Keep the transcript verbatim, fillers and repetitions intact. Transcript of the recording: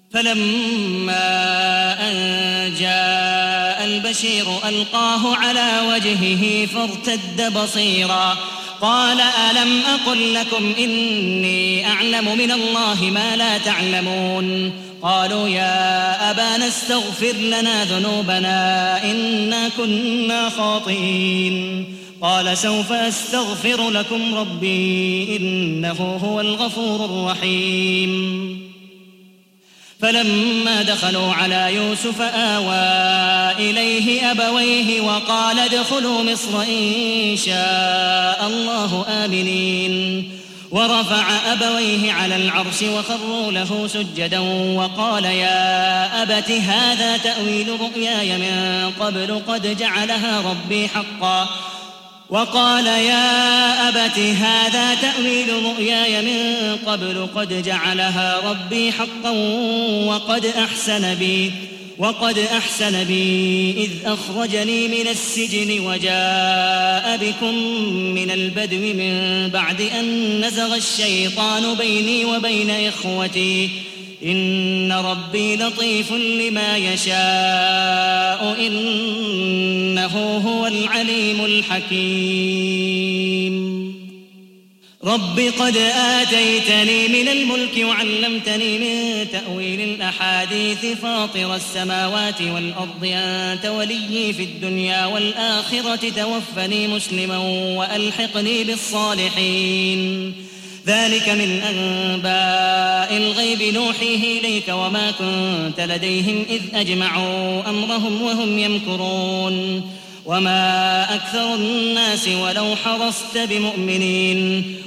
فلما أن جاء البشير ألقاه على وجهه فارتد بصيرا قال ألم أقل لكم إني أعلم من الله ما لا تعلمون قالوا يا أبانا استغفر لنا ذنوبنا إنا كنا خاطئين قال سوف أستغفر لكم ربي إنه هو الغفور الرحيم فلما دخلوا على يوسف آوى إليه أبويه وقال ادخلوا مصر إن شاء الله آمنين ورفع أبويه على العرش وخروا له سجدا وقال يا أبت هذا تأويل رؤياي من قبل قد جعلها ربي حقا وقال يا أبت هذا تأويل رؤياي من قبل قد جعلها ربي حقا وقد أحسن بي وقد أحسن بي إذ أخرجني من السجن وجاء بكم من البدو من بعد أن نزغ الشيطان بيني وبين إخوتي إن ربي لطيف لما يشاء إنه هو العليم الحكيم رب قد آتيتني من الملك وعلمتني من تأويل الأحاديث فاطر السماوات والأرض أنت وليي في الدنيا والآخرة توفني مسلما وألحقني بالصالحين ذلك من أنباء الغيب نوحيه إليك وما كنت لديهم إذ أجمعوا أمرهم وهم يمكرون وما أكثر الناس ولو حرصت بمؤمنين